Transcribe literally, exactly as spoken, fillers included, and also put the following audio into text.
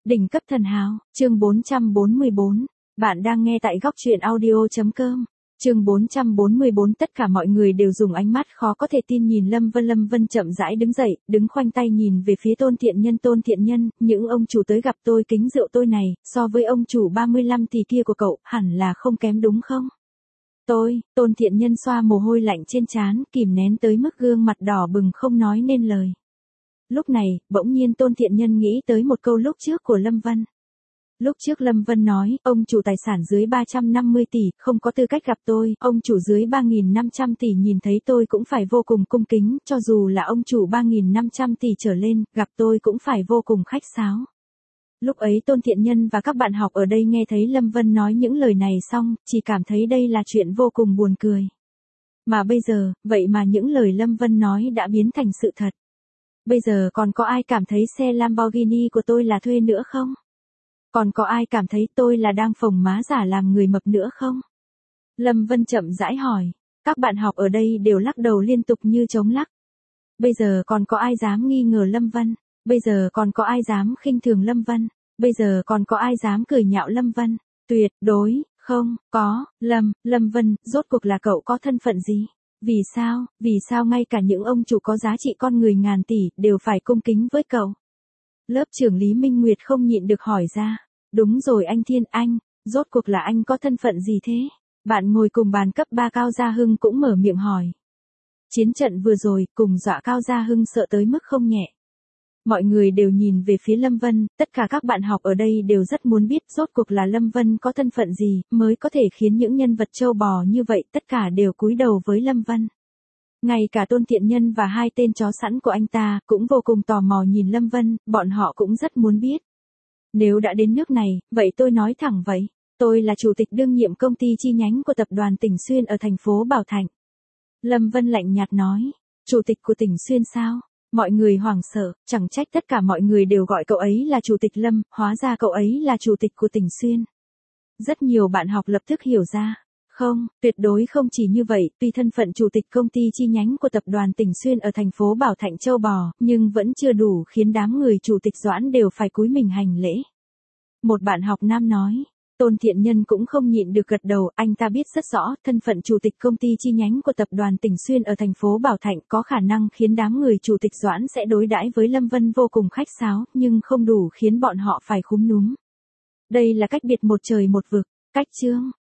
Đỉnh cấp thần hào, chương bốn trăm bốn mươi bốn. Bạn đang nghe tại góc truyện audio chấm com. Chương bốn trăm bốn mươi bốn. Tất cả mọi người đều dùng ánh mắt khó có thể tin nhìn Lâm Vân. Lâm Vân chậm rãi đứng dậy, đứng khoanh tay nhìn về phía Tôn Thiện Nhân. Tôn Thiện Nhân, những ông chủ tới gặp tôi kính rượu tôi này, so với ông chủ ba mươi lăm tỷ kia của cậu, hẳn là không kém đúng không? Tôi, Tôn Thiện Nhân xoa mồ hôi lạnh trên trán, kìm nén tới mức gương mặt đỏ bừng không nói nên lời. Lúc này, bỗng nhiên Tôn Thiện Nhân nghĩ tới một câu lúc trước của Lâm Vân. Lúc trước Lâm Vân nói, ông chủ tài sản dưới ba trăm năm mươi tỷ, không có tư cách gặp tôi, ông chủ dưới ba nghìn năm trăm tỷ nhìn thấy tôi cũng phải vô cùng cung kính, cho dù là ông chủ ba nghìn năm trăm tỷ trở lên, gặp tôi cũng phải vô cùng khách sáo. Lúc ấy Tôn Thiện Nhân và các bạn học ở đây nghe thấy Lâm Vân nói những lời này xong, chỉ cảm thấy đây là chuyện vô cùng buồn cười. Mà bây giờ, vậy mà những lời Lâm Vân nói đã biến thành sự thật. Bây giờ còn có ai cảm thấy xe Lamborghini của tôi là thuê nữa không? Còn có ai cảm thấy tôi là đang phồng má giả làm người mập nữa không? Lâm Vân chậm rãi hỏi. Các bạn học ở đây đều lắc đầu liên tục như trống lắc. Bây giờ còn có ai dám nghi ngờ Lâm Vân? Bây giờ còn có ai dám khinh thường Lâm Vân? Bây giờ còn có ai dám cười nhạo Lâm Vân? Tuyệt đối, không, có, Lâm, Lâm Vân, rốt cuộc là cậu có thân phận gì? Vì sao, vì sao ngay cả những ông chủ có giá trị con người ngàn tỷ, đều phải cung kính với cậu? Lớp trưởng Lý Minh Nguyệt không nhịn được hỏi ra. Đúng rồi anh Thiên, anh, rốt cuộc là anh có thân phận gì thế? Bạn ngồi cùng bàn cấp ba Cao Gia Hưng cũng mở miệng hỏi. Chiến trận vừa rồi, cùng dọa Cao Gia Hưng sợ tới mức không nhẹ. Mọi người đều nhìn về phía Lâm Vân, tất cả các bạn học ở đây đều rất muốn biết rốt cuộc là Lâm Vân có thân phận gì, mới có thể khiến những nhân vật châu bò như vậy tất cả đều cúi đầu với Lâm Vân. Ngay cả Tôn Thiện Nhân và hai tên chó sẵn của anh ta, cũng vô cùng tò mò nhìn Lâm Vân, bọn họ cũng rất muốn biết. Nếu đã đến nước này, vậy tôi nói thẳng vậy, tôi là chủ tịch đương nhiệm công ty chi nhánh của tập đoàn Tỉnh Xuyên ở thành phố Bảo Thạnh. Lâm Vân lạnh nhạt nói, chủ tịch của Tỉnh Xuyên sao? Mọi người hoảng sợ, chẳng trách tất cả mọi người đều gọi cậu ấy là chủ tịch Lâm, hóa ra cậu ấy là chủ tịch của Tỉnh Xuyên. Rất nhiều bạn học lập tức hiểu ra. Không, tuyệt đối không chỉ như vậy, tuy thân phận chủ tịch công ty chi nhánh của tập đoàn Tỉnh Xuyên ở thành phố Bảo Thạnh Châu Bò, nhưng vẫn chưa đủ khiến đám người chủ tịch Doãn đều phải cúi mình hành lễ. Một bạn học nam nói, Tôn Thiện Nhân cũng không nhịn được gật đầu, anh ta biết rất rõ, thân phận chủ tịch công ty chi nhánh của tập đoàn Tỉnh Xuyên ở thành phố Bảo Thạnh có khả năng khiến đám người chủ tịch Doãn sẽ đối đãi với Lâm Vân vô cùng khách sáo, nhưng không đủ khiến bọn họ phải khúm núm. Đây là cách biệt một trời một vực. Cách chương,